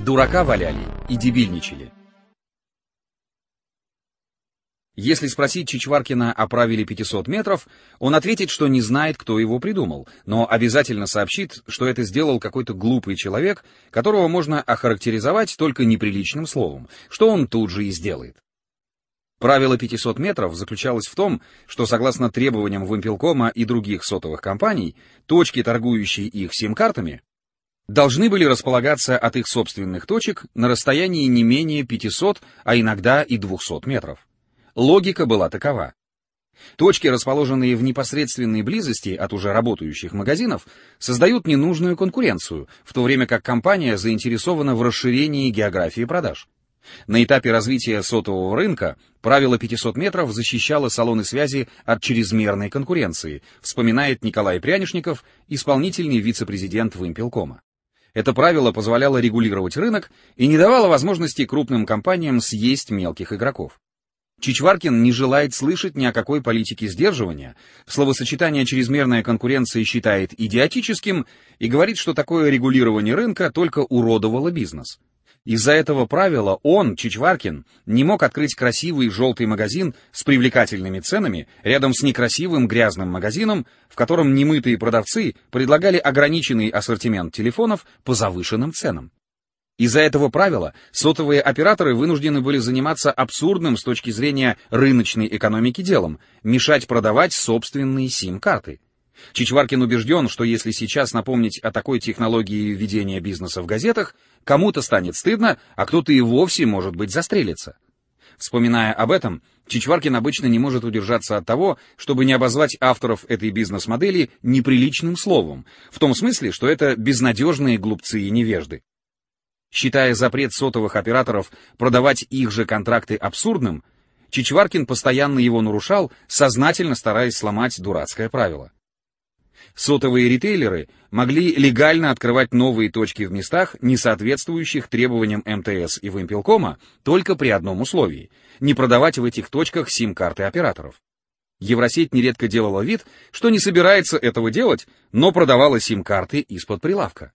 Дурака валяли и дебильничали. Если спросить Чичваркина о правиле 500 метров, он ответит, что не знает, кто его придумал, но обязательно сообщит, что это сделал какой-то глупый человек, которого можно охарактеризовать только неприличным словом, что он тут же и сделает. Правило 500 метров заключалось в том, что, согласно требованиям Вимпелкома и других сотовых компаний, точки, торгующие их сим-картами, должны были располагаться от их собственных точек на расстоянии не менее 500, а иногда и 200 метров. Логика была такова. Точки, расположенные в непосредственной близости от уже работающих магазинов, создают ненужную конкуренцию, в то время как компания заинтересована в расширении географии продаж. На этапе развития сотового рынка правило 500 метров защищало салоны связи от чрезмерной конкуренции, вспоминает Николай Прянишников, исполнительный вице-президент Вимпелкома. Это правило позволяло регулировать рынок и не давало возможности крупным компаниям съесть мелких игроков. Чичваркин не желает слышать ни о какой политике сдерживания, словосочетание «чрезмерная конкуренция» считает идиотическим и говорит, что такое регулирование рынка только уродовало бизнес. Из-за этого правила он, Чичваркин, не мог открыть красивый желтый магазин с привлекательными ценами рядом с некрасивым грязным магазином, в котором немытые продавцы предлагали ограниченный ассортимент телефонов по завышенным ценам. Из-за этого правила сотовые операторы вынуждены были заниматься абсурдным с точки зрения рыночной экономики делом — мешать продавать собственные сим-карты. Чичваркин убежден, что если сейчас напомнить о такой технологии ведения бизнеса в газетах, кому-то станет стыдно, а кто-то и вовсе, может быть, застрелится. Вспоминая об этом, Чичваркин обычно не может удержаться от того, чтобы не обозвать авторов этой бизнес-модели неприличным словом, в том смысле, что это безнадежные глупцы и невежды. Считая запрет сотовых операторов продавать их же контракты абсурдным, Чичваркин постоянно его нарушал, сознательно стараясь сломать дурацкое правило. Сотовые ритейлеры могли легально открывать новые точки в местах, не соответствующих требованиям МТС и Вимпелкома, только при одном условии — не продавать в этих точках сим-карты операторов. Евросеть нередко делала вид, что не собирается этого делать, но продавала сим-карты из-под прилавка.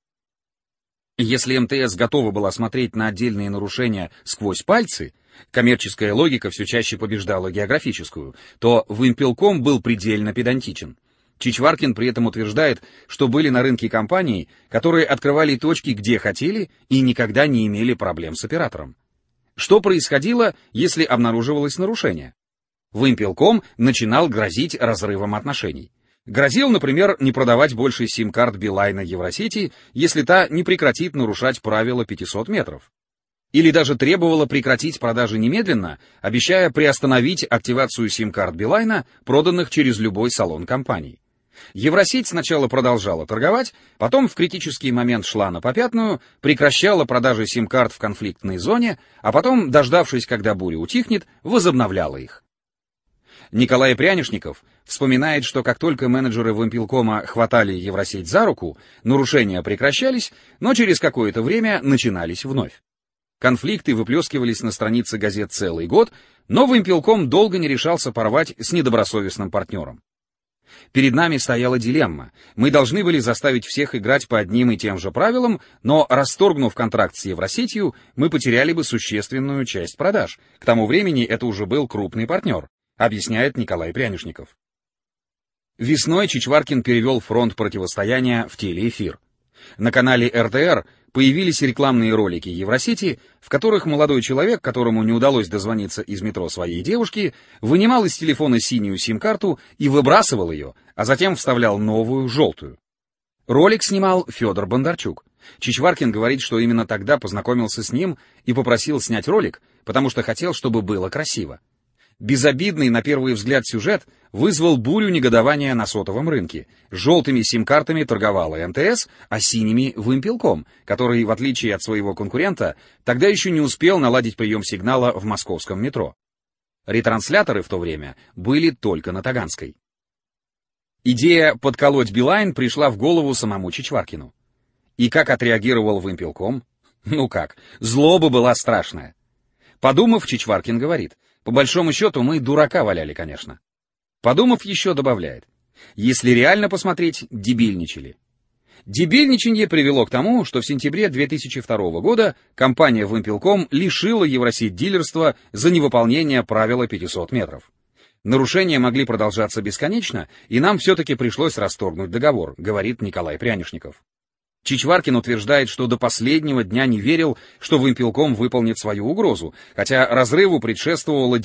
Если МТС готова была смотреть на отдельные нарушения сквозь пальцы, коммерческая логика все чаще побеждала географическую, то Вимпелком был предельно педантичен. Чичваркин при этом утверждает, что были на рынке компании, которые открывали точки где хотели и никогда не имели проблем с оператором. Что происходило, если обнаруживалось нарушение? Вимпелком начинал грозить разрывом отношений. Грозил, например, не продавать больше сим-карт Билайна Евросети, если та не прекратит нарушать правило 500 метров. Или даже требовала прекратить продажи немедленно, обещая приостановить активацию сим-карт Билайна, проданных через любой салон компании. Евросеть сначала продолжала торговать, потом в критический момент шла на попятную, прекращала продажи сим-карт в конфликтной зоне, а потом, дождавшись, когда буря утихнет, возобновляла их. Николай Прянишников вспоминает, что как только менеджеры Вимпелкома хватали Евросеть за руку, нарушения прекращались, но через какое-то время начинались вновь. Конфликты выплескивались на странице газет целый год, но Вимпелком долго не решался порвать с недобросовестным партнером. Перед нами стояла дилемма. Мы должны были заставить всех играть по одним и тем же правилам, но, расторгнув контракт с Евросетью, мы потеряли бы существенную часть продаж. К тому времени это уже был крупный партнер, объясняет Николай Прянишников. Весной Чичваркин перевел фронт противостояния в телеэфир. На канале РТР появились рекламные ролики Евросети, в которых молодой человек, которому не удалось дозвониться из метро своей девушки, вынимал из телефона синюю сим-карту и выбрасывал ее, а затем вставлял новую, желтую. Ролик снимал Федор Бондарчук. Чичваркин говорит, что именно тогда познакомился с ним и попросил снять ролик, потому что хотел, чтобы было красиво. Безобидный на первый взгляд сюжет вызвал бурю негодования на сотовом рынке. Желтыми сим-картами торговала МТС, а синими — Вимпелком, который, в отличие от своего конкурента, тогда еще не успел наладить прием сигнала в московском метро. Ретрансляторы в то время были только на Таганской. Идея подколоть Билайн пришла в голову самому Чичваркину. И как отреагировал Вимпелком? Ну как, злоба была страшная. Подумав, Чичваркин говорит: по большому счету мы дурака валяли, конечно. Подумав, еще добавляет: если реально посмотреть, дебильничали. Дебильничанье привело к тому, что в сентябре 2002 года компания Вимпелком лишила Евросеть дилерства за невыполнение правила 500 метров. Нарушения могли продолжаться бесконечно, и нам все-таки пришлось расторгнуть договор, говорит Николай Прянишников. Чичваркин утверждает, что до последнего дня не верил, что Вимпелком выполнит свою угрозу, хотя разрыву предшествовало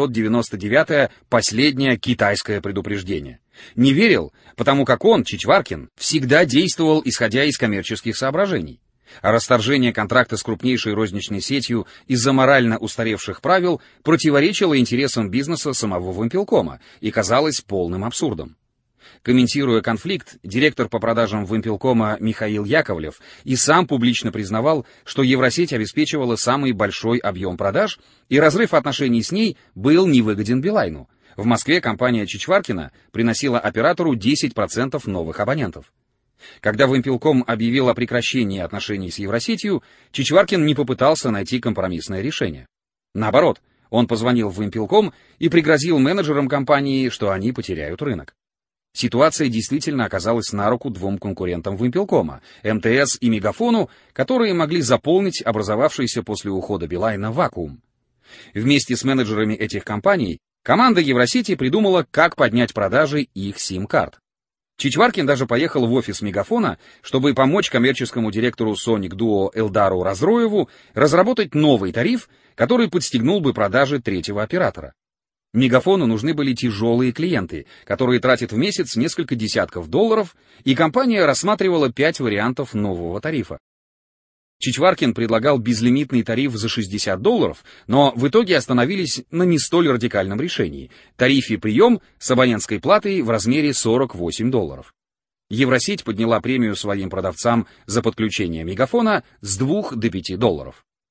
999-е последнее китайское предупреждение. Не верил, потому как он, Чичваркин, всегда действовал исходя из коммерческих соображений. А расторжение контракта с крупнейшей розничной сетью из-за морально устаревших правил противоречило интересам бизнеса самого Вимпелкома и казалось полным абсурдом. Комментируя конфликт, директор по продажам Вимпелкома Михаил Яковлев и сам публично признавал, что Евросеть обеспечивала самый большой объем продаж, и разрыв отношений с ней был невыгоден Билайну. В Москве компания Чичваркина приносила оператору 10% новых абонентов. Когда Вимпелком объявил о прекращении отношений с Евросетью, Чичваркин не попытался найти компромиссное решение. Наоборот, он позвонил в Вимпелком и пригрозил менеджерам компании, что они потеряют рынок. Ситуация действительно оказалась на руку двум конкурентам Вимпелкома, МТС и Мегафону, которые могли заполнить образовавшийся после ухода Билайна вакуум. Вместе с менеджерами этих компаний команда Евросети придумала, как поднять продажи их сим-карт. Чичваркин даже поехал в офис Мегафона, чтобы помочь коммерческому директору Sonic Duo Элдару Разроеву разработать новый тариф, который подстегнул бы продажи третьего оператора. Мегафону нужны были тяжелые клиенты, которые тратят в месяц несколько десятков долларов, и компания рассматривала 5 вариантов нового тарифа. Чичваркин предлагал безлимитный тариф за $60, но в итоге остановились на не столь радикальном решении — тарифе прием с абонентской платой в размере $48. Евросеть подняла премию своим продавцам за подключение Мегафона с $2 до $5.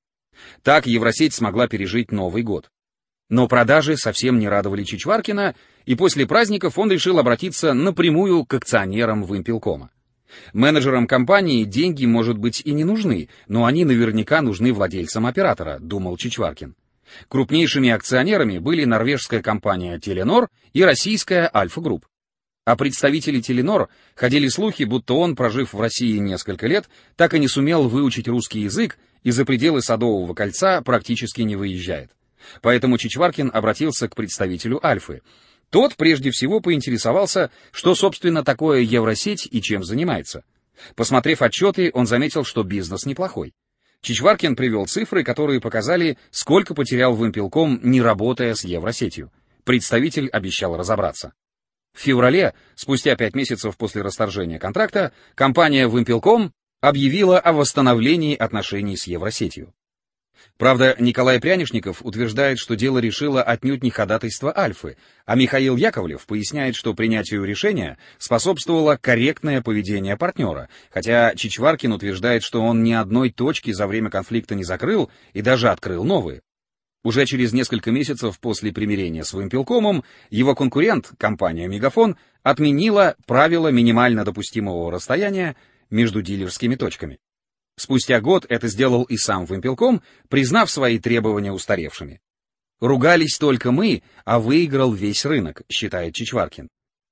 Так Евросеть смогла пережить Новый год. Но продажи совсем не радовали Чичваркина, и после праздников он решил обратиться напрямую к акционерам Вимпелкома. Менеджерам компании деньги, может быть, и не нужны, но они наверняка нужны владельцам оператора, думал Чичваркин. Крупнейшими акционерами были норвежская компания Теленор и российская Альфа Групп. О представителе Теленор ходили слухи, будто он, прожив в России несколько лет, так и не сумел выучить русский язык и за пределы Садового кольца практически не выезжает. Поэтому Чичваркин обратился к представителю Альфы. Тот прежде всего поинтересовался, что, собственно, такое Евросеть и чем занимается. Посмотрев отчеты, он заметил, что бизнес неплохой. Чичваркин привел цифры, которые показали, сколько потерял Вимпелком, не работая с Евросетью. Представитель обещал разобраться. В феврале, спустя 5 месяцев после расторжения контракта, компания Вимпелком объявила о восстановлении отношений с Евросетью. Правда, Николай Прянишников утверждает, что дело решило отнюдь не ходатайство Альфы, а Михаил Яковлев поясняет, что принятию решения способствовало корректное поведение партнера, хотя Чичваркин утверждает, что он ни одной точки за время конфликта не закрыл и даже открыл новые. Уже через несколько месяцев после примирения с Вимпелкомом его конкурент, компания Мегафон, отменила правило минимально допустимого расстояния между дилерскими точками. Спустя год это сделал и сам Вимпелком, признав свои требования устаревшими. «Ругались только мы, а выиграл весь рынок», считает Чичваркин.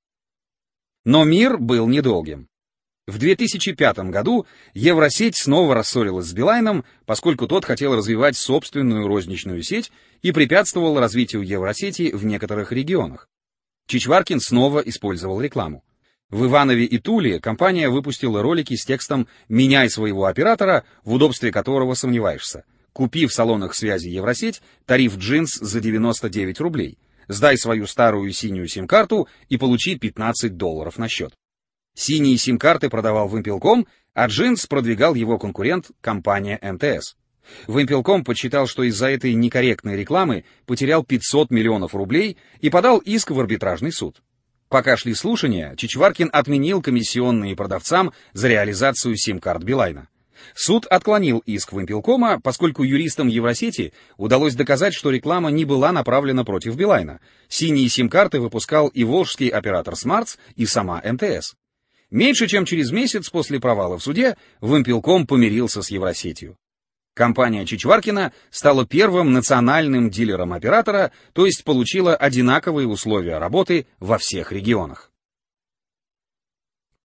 Но мир был недолгим. В 2005 году Евросеть снова рассорилась с Билайном, поскольку тот хотел развивать собственную розничную сеть и препятствовал развитию Евросети в некоторых регионах. Чичваркин снова использовал рекламу. В Иванове и Туле компания выпустила ролики с текстом «Меняй своего оператора, в удобстве которого сомневаешься. Купи в салонах связи Евросеть тариф джинс за 99 рублей. Сдай свою старую синюю сим-карту и получи $15 на счет». Синие сим-карты продавал Вимпелком, а джинс продвигал его конкурент компания МТС. Вимпелком подсчитал, что из-за этой некорректной рекламы потерял 500 миллионов рублей и подал иск в арбитражный суд. Пока шли слушания, Чичваркин отменил комиссионные продавцам за реализацию сим-карт Билайна. Суд отклонил иск Вимпелкома, поскольку юристам Евросети удалось доказать, что реклама не была направлена против Билайна. Синие сим-карты выпускал и волжский оператор Смартс, и сама МТС. Меньше чем через месяц после провала в суде Вимпелком помирился с Евросетью. Компания Чичваркина стала первым национальным дилером оператора, то есть получила одинаковые условия работы во всех регионах.